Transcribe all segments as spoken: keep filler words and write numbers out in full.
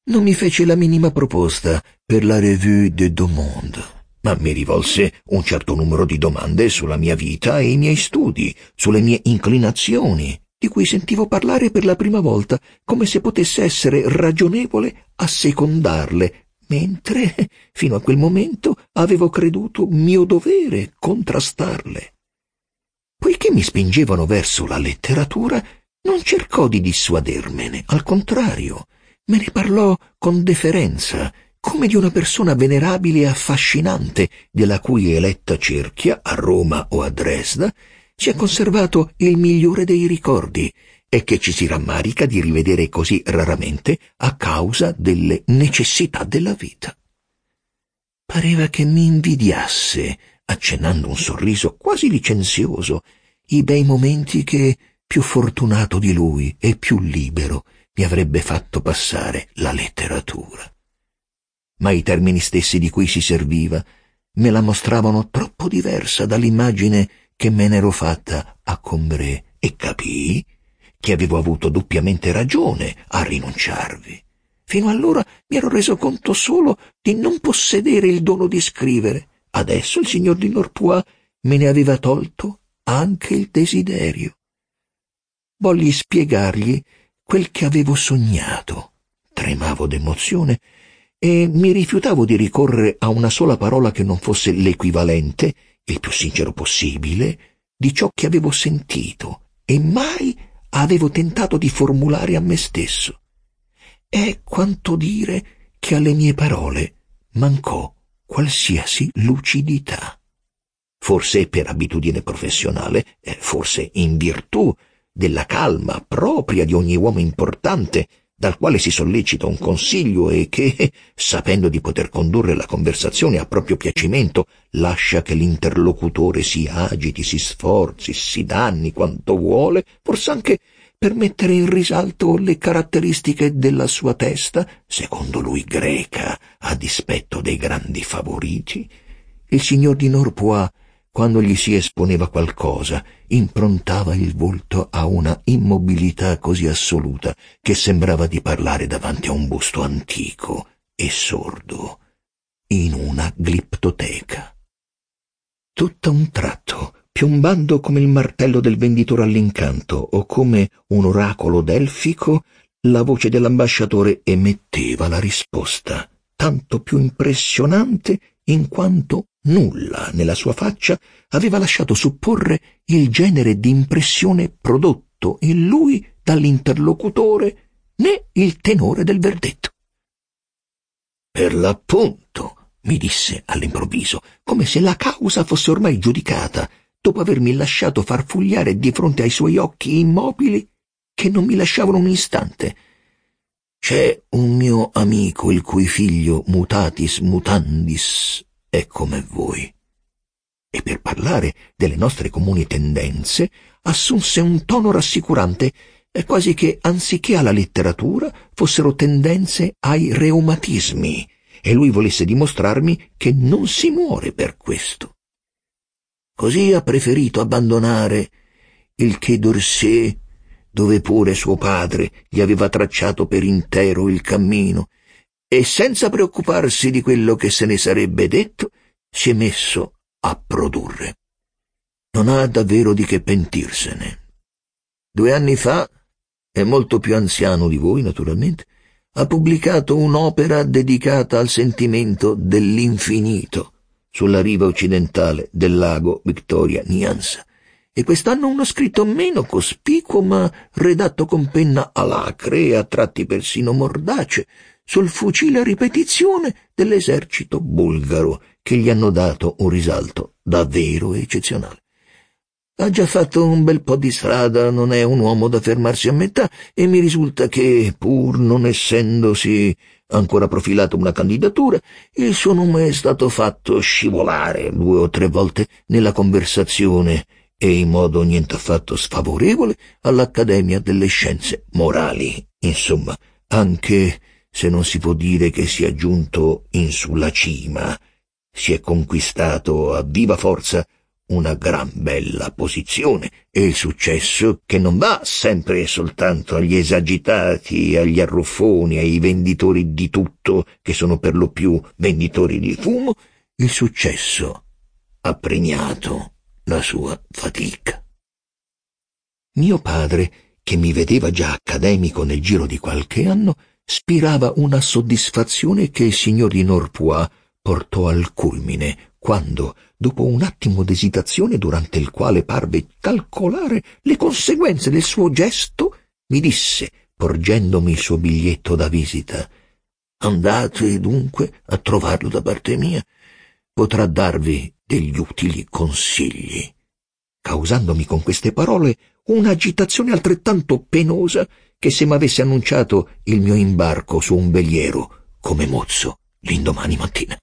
non mi fece la minima proposta per la Revue des Deux Mondes, ma mi rivolse un certo numero di domande sulla mia vita e i miei studi, sulle mie inclinazioni, di cui sentivo parlare per la prima volta, come se potesse essere ragionevole a secondarle, mentre, fino a quel momento, avevo creduto mio dovere contrastarle. Poiché mi spingevano verso la letteratura, non cercò di dissuadermene, al contrario, me ne parlò con deferenza, come di una persona venerabile e affascinante, della cui eletta cerchia, a Roma o a Dresda, si è conservato il migliore dei ricordi e che ci si rammarica di rivedere così raramente a causa delle necessità della vita. Pareva che mi invidiasse, accennando un sorriso quasi licenzioso, i bei momenti che, più fortunato di lui e più libero, mi avrebbe fatto passare la letteratura. Ma i termini stessi di cui si serviva me la mostravano troppo diversa dall'immagine che me n'ero fatta a Combray, e capii che avevo avuto doppiamente ragione a rinunciarvi. Fino allora mi ero reso conto solo di non possedere il dono di scrivere. Adesso il signor di Norpois me ne aveva tolto anche il desiderio. Volli spiegargli quel che avevo sognato. Tremavo d'emozione e mi rifiutavo di ricorrere a una sola parola che non fosse l'equivalente, il più sincero possibile, di ciò che avevo sentito e mai avevo tentato di formulare a me stesso. È quanto dire che alle mie parole mancò qualsiasi lucidità. Forse per abitudine professionale, forse in virtù della calma propria di ogni uomo importante, dal quale si sollecita un consiglio e che, sapendo di poter condurre la conversazione a proprio piacimento, lascia che l'interlocutore si agiti, si sforzi, si danni quanto vuole, forse anche per mettere in risalto le caratteristiche della sua testa, secondo lui greca, a dispetto dei grandi favoriti. Il signor di Norpois, quando gli si esponeva qualcosa, improntava il volto a una immobilità così assoluta che sembrava di parlare davanti a un busto antico e sordo, in una gliptoteca. Tutto a un tratto, piombando come il martello del venditore all'incanto o come un oracolo delfico, la voce dell'ambasciatore emetteva la risposta, tanto più impressionante in quanto nulla nella sua faccia aveva lasciato supporre il genere di impressione prodotto in lui dall'interlocutore, né il tenore del verdetto. «Per l'appunto», mi disse all'improvviso, come se la causa fosse ormai giudicata, dopo avermi lasciato farfugliare di fronte ai suoi occhi immobili che non mi lasciavano un istante. «C'è un mio amico il cui figlio mutatis mutandis è come voi». E per parlare delle nostre comuni tendenze assunse un tono rassicurante, quasi che anziché alla letteratura fossero tendenze ai reumatismi, e lui volesse dimostrarmi che non si muore per questo. Così ha preferito abbandonare il Quai d'Orsay, dove pure suo padre gli aveva tracciato per intero il cammino, e senza preoccuparsi di quello che se ne sarebbe detto, si è messo a produrre. Non ha davvero di che pentirsene. Due anni fa, è molto più anziano di voi naturalmente, ha pubblicato un'opera dedicata al sentimento dell'infinito sulla riva occidentale del lago Victoria Nyanza, e quest'anno uno scritto meno cospicuo ma redatto con penna alacre e a tratti persino mordace sul fucile a ripetizione dell'esercito bulgaro, che gli hanno dato un risalto davvero eccezionale. Ha già fatto un bel po' di strada, non è un uomo da fermarsi a metà, e mi risulta che, pur non essendosi ancora profilato una candidatura, il suo nome è stato fatto scivolare due o tre volte nella conversazione e in modo niente affatto sfavorevole all'Accademia delle Scienze Morali. Insomma, anche se non si può dire che sia giunto in sulla cima, si è conquistato a viva forza una gran bella posizione e il successo che non va sempre soltanto agli esagitati, agli arruffoni, ai venditori di tutto, che sono per lo più venditori di fumo, il successo ha premiato la sua fatica. Mio padre, che mi vedeva già accademico nel giro di qualche anno, spirava una soddisfazione che il signor di Norpois portò al culmine quando, dopo un attimo d'esitazione durante il quale parve calcolare le conseguenze del suo gesto, mi disse, porgendomi il suo biglietto da visita: «Andate dunque a trovarlo da parte mia, potrà darvi degli utili consigli», causandomi con queste parole un'agitazione altrettanto penosa che se m'avesse annunciato il mio imbarco su un veliero come mozzo l'indomani mattina.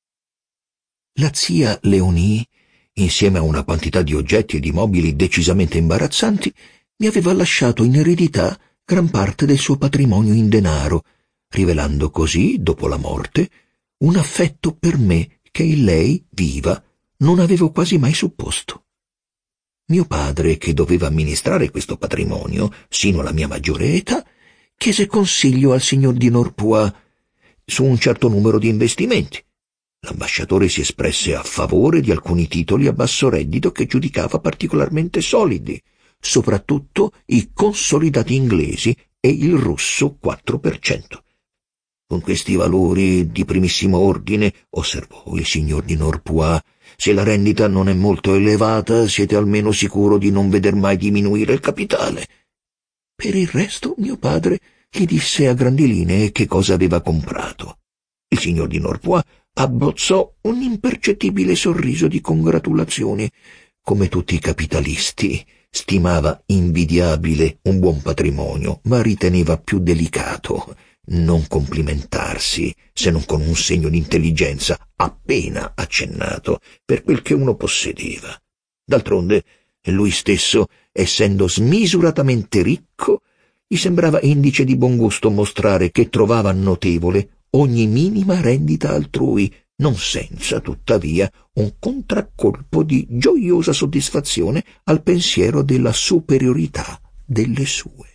La zia Leonie, insieme a una quantità di oggetti e di mobili decisamente imbarazzanti, mi aveva lasciato in eredità gran parte del suo patrimonio in denaro, rivelando così, dopo la morte, un affetto per me che in lei, viva, non avevo quasi mai supposto. Mio padre, che doveva amministrare questo patrimonio sino alla mia maggiore età, chiese consiglio al signor di Norpois su un certo numero di investimenti. L'ambasciatore si espresse a favore di alcuni titoli a basso reddito che giudicava particolarmente solidi, soprattutto i consolidati inglesi e il russo quattro per cento. Con questi valori di primissimo ordine, osservò il signor di Norpois, se la rendita non è molto elevata, siete almeno sicuro di non veder mai diminuire il capitale. Per il resto, mio padre gli disse a grandi linee che cosa aveva comprato. Il signor di Norpois abbozzò un impercettibile sorriso di congratulazioni. Come tutti i capitalisti, stimava invidiabile un buon patrimonio, ma riteneva più delicato non complimentarsi, se non con un segno di intelligenza appena accennato, per quel che uno possedeva. D'altronde, lui stesso, essendo smisuratamente ricco, gli sembrava indice di buon gusto mostrare che trovava notevole ogni minima rendita altrui, non senza, tuttavia, un contraccolpo di gioiosa soddisfazione al pensiero della superiorità delle sue.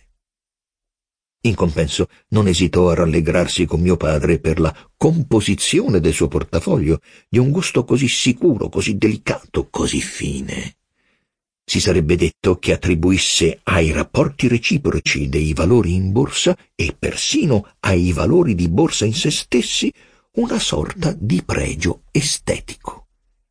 In compenso non esitò a rallegrarsi con mio padre per la composizione del suo portafoglio, di un gusto così sicuro, così delicato, così fine. Si sarebbe detto che attribuisse ai rapporti reciproci dei valori in borsa e persino ai valori di borsa in se stessi una sorta di pregio estetico.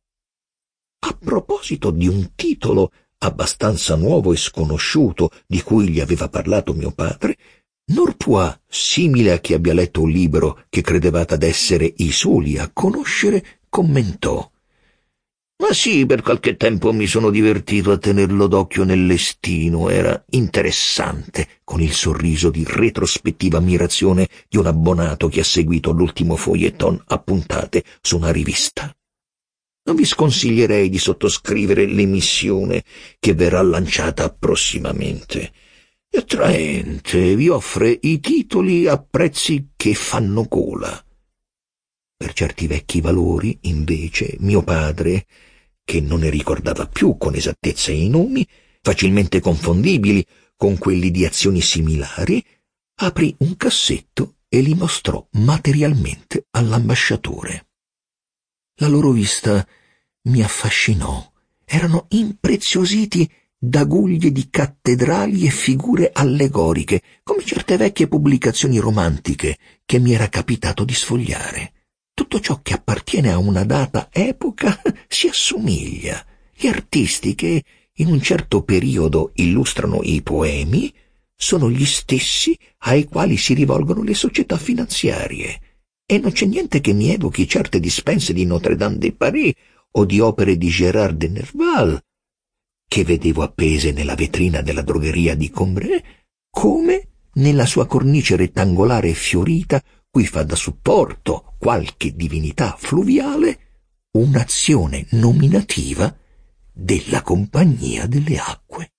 A proposito di un titolo abbastanza nuovo e sconosciuto di cui gli aveva parlato mio padre, Norpois, simile a chi abbia letto un libro che credevate ad essere i soli a conoscere, commentò: «Ma sì, per qualche tempo mi sono divertito a tenerlo d'occhio nel listino, era interessante», con il sorriso di retrospettiva ammirazione di un abbonato che ha seguito l'ultimo feuilleton a puntate su una rivista. Non vi sconsiglierei di sottoscrivere l'emissione che verrà lanciata prossimamente. È attraente, vi offre i titoli a prezzi che fanno gola. Per certi vecchi valori, invece, mio padre, che non ne ricordava più con esattezza i nomi, facilmente confondibili con quelli di azioni similari, aprì un cassetto e li mostrò materialmente all'ambasciatore. La loro vista mi affascinò. Erano impreziositi da guglie di cattedrali e figure allegoriche, come certe vecchie pubblicazioni romantiche che mi era capitato di sfogliare. Tutto ciò che appartiene a una data epoca si assomiglia. Gli artisti che in un certo periodo illustrano i poemi sono gli stessi ai quali si rivolgono le società finanziarie, e non c'è niente che mi evochi certe dispense di Notre-Dame de Paris o di opere di Gérard de Nerval, che vedevo appese nella vetrina della drogheria di Combray, come nella sua cornice rettangolare e fiorita, cui fa da supporto qualche divinità fluviale, un'azione nominativa della Compagnia delle Acque.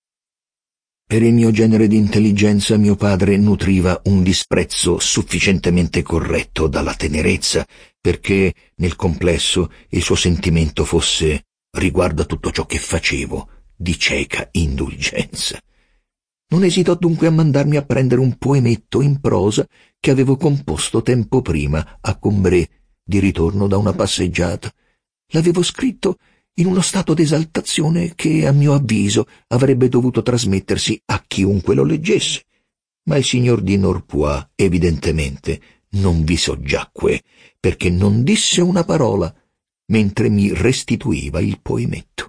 Per il mio genere di intelligenza mio padre nutriva un disprezzo sufficientemente corretto dalla tenerezza perché nel complesso il suo sentimento fosse riguardo a tutto ciò che facevo di cieca indulgenza. Non esitò dunque a mandarmi a prendere un poemetto in prosa che avevo composto tempo prima a Combray, di ritorno da una passeggiata. L'avevo scritto in uno stato d'esaltazione che, a mio avviso, avrebbe dovuto trasmettersi a chiunque lo leggesse, ma il signor di Norpois evidentemente non vi soggiacque, perché non disse una parola mentre mi restituiva il poemetto.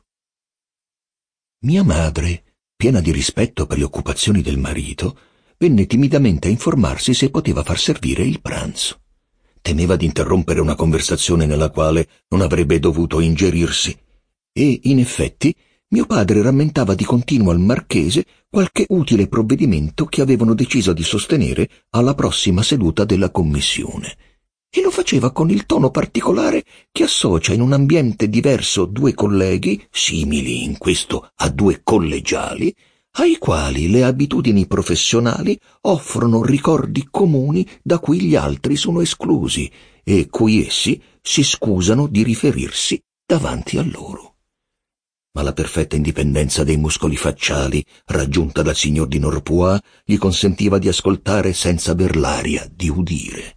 Mia madre, piena di rispetto per le occupazioni del marito, venne timidamente a informarsi se poteva far servire il pranzo. Temeva di interrompere una conversazione nella quale non avrebbe dovuto ingerirsi, e, in effetti, mio padre rammentava di continuo al marchese qualche utile provvedimento che avevano deciso di sostenere alla prossima seduta della commissione, e lo faceva con il tono particolare che associa in un ambiente diverso due colleghi, simili in questo a due collegiali, ai quali le abitudini professionali offrono ricordi comuni da cui gli altri sono esclusi e cui essi si scusano di riferirsi davanti a loro. Ma la perfetta indipendenza dei muscoli facciali, raggiunta dal signor di Norpois, gli consentiva di ascoltare senza aver l'aria di udire.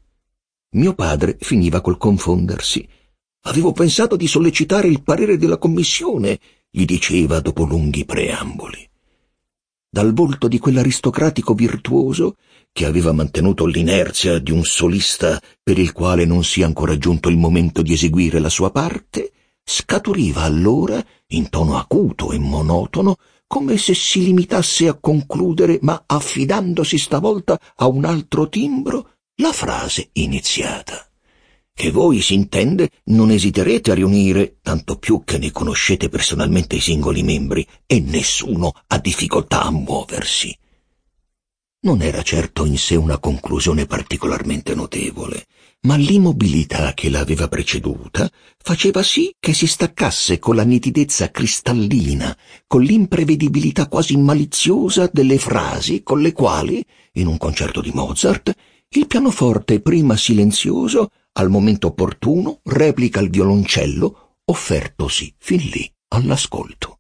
Mio padre finiva col confondersi. «Avevo pensato di sollecitare il parere della commissione», gli diceva dopo lunghi preamboli. Dal volto di quell'aristocratico virtuoso, che aveva mantenuto l'inerzia di un solista per il quale non sia ancora giunto il momento di eseguire la sua parte, scaturiva allora, in tono acuto e monotono, come se si limitasse a concludere, ma affidandosi stavolta a un altro timbro, la frase iniziata. «Che voi, si intende, non esiterete a riunire, tanto più che ne conoscete personalmente i singoli membri, e nessuno ha difficoltà a muoversi». Non era certo in sé una conclusione particolarmente notevole, ma l'immobilità che l'aveva preceduta faceva sì che si staccasse con la nitidezza cristallina, con l'imprevedibilità quasi maliziosa delle frasi con le quali, in un concerto di Mozart, il pianoforte, prima silenzioso, al momento opportuno replica il violoncello, offertosi fin lì all'ascolto.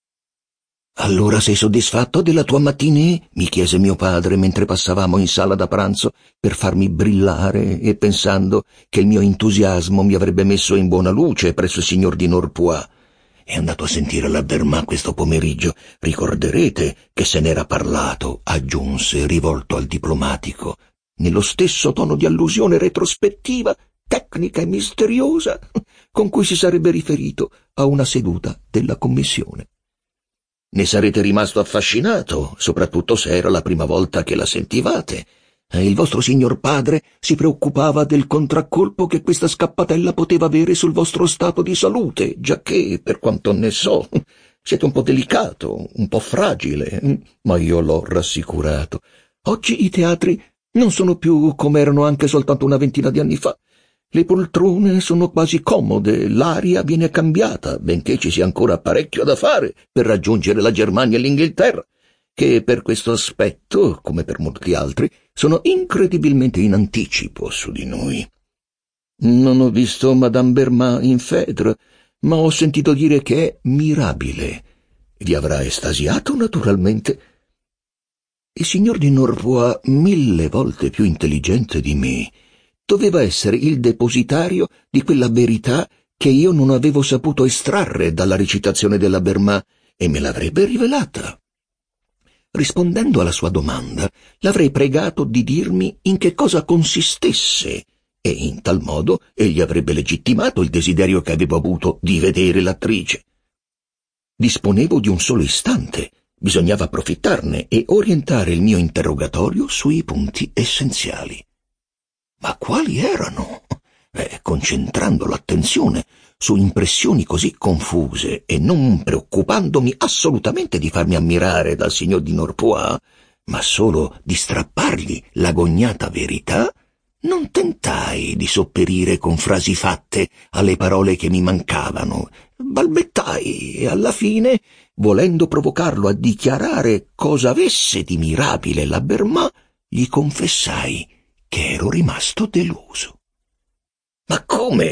«Allora sei soddisfatto della tua matinée?» mi chiese mio padre mentre passavamo in sala da pranzo per farmi brillare e pensando che il mio entusiasmo mi avrebbe messo in buona luce presso il signor di Norpois. «È andato a sentire la Berma questo pomeriggio. Ricorderete che se n'era parlato», aggiunse rivolto al diplomatico, nello stesso tono di allusione retrospettiva, tecnica e misteriosa, con cui si sarebbe riferito a una seduta della commissione. «Ne sarete rimasto affascinato, soprattutto se era la prima volta che la sentivate. E il vostro signor padre si preoccupava del contraccolpo che questa scappatella poteva avere sul vostro stato di salute, giacché, per quanto ne so, siete un po' delicato, un po' fragile, ma io l'ho rassicurato. Oggi i teatri non sono più come erano anche soltanto una ventina di anni fa. Le poltrone sono quasi comode, l'aria viene cambiata, benché ci sia ancora parecchio da fare per raggiungere la Germania e l'Inghilterra, che per questo aspetto, come per molti altri, sono incredibilmente in anticipo su di noi. Non ho visto Madame Berma in Phèdre, ma ho sentito dire che è mirabile. Vi avrà estasiato, naturalmente. Il signor di Norpois, mille volte più intelligente di me, doveva essere il depositario di quella verità che io non avevo saputo estrarre dalla recitazione della Berma e me l'avrebbe rivelata. Rispondendo alla sua domanda, l'avrei pregato di dirmi in che cosa consistesse e in tal modo egli avrebbe legittimato il desiderio che avevo avuto di vedere l'attrice. Disponevo di un solo istante, bisognava approfittarne e orientare il mio interrogatorio sui punti essenziali. Ma quali erano? Eh, concentrando l'attenzione su impressioni così confuse e non preoccupandomi assolutamente di farmi ammirare dal signor di Norpois, ma solo di strappargli l'agognata verità, non tentai di sopperire con frasi fatte alle parole che mi mancavano. Balbettai e alla fine, volendo provocarlo a dichiarare cosa avesse di mirabile la Berma, gli confessai che ero rimasto deluso. «Ma come?»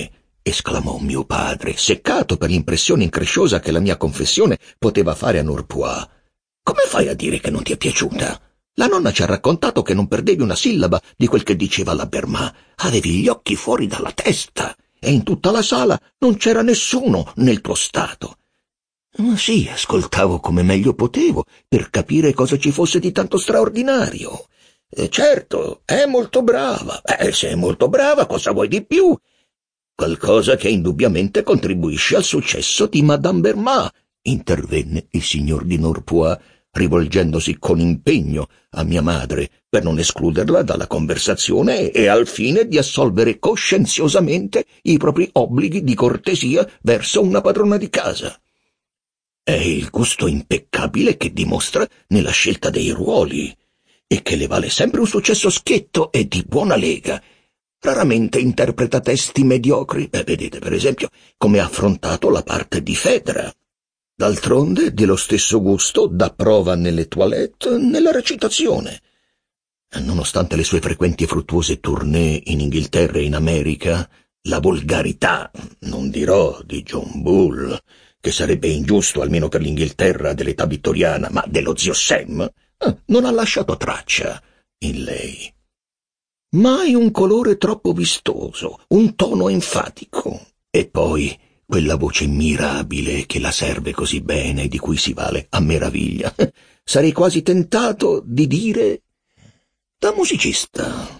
esclamò mio padre, seccato per l'impressione incresciosa che la mia confessione poteva fare a Norpois. «Come fai a dire che non ti è piaciuta? La nonna ci ha raccontato che non perdevi una sillaba di quel che diceva la Berma. Avevi gli occhi fuori dalla testa e in tutta la sala non c'era nessuno nel tuo stato». «Ma sì, ascoltavo come meglio potevo per capire cosa ci fosse di tanto straordinario. E certo, è molto brava. Eh, se è molto brava, cosa vuoi di più? Qualcosa che indubbiamente contribuisce al successo di Madame Berma», intervenne il signor di Norpois, rivolgendosi con impegno a mia madre per non escluderla dalla conversazione e al fine di assolvere coscienziosamente i propri obblighi di cortesia verso una padrona di casa. «È il gusto impeccabile che dimostra nella scelta dei ruoli e che le vale sempre un successo schietto e di buona lega. Raramente interpreta testi mediocri. Eh, vedete, per esempio, come ha affrontato la parte di Fedra. D'altronde, dello stesso gusto dà prova nelle toilette, nella recitazione. Nonostante le sue frequenti e fruttuose tournée in Inghilterra e in America, la volgarità, non dirò di John Bull, che sarebbe ingiusto almeno per l'Inghilterra dell'età vittoriana, ma dello zio Sam, eh, non ha lasciato traccia in lei. Mai un colore troppo vistoso, un tono enfatico, e poi quella voce mirabile che la serve così bene e di cui si vale a meraviglia. Sarei quasi tentato di dire da musicista.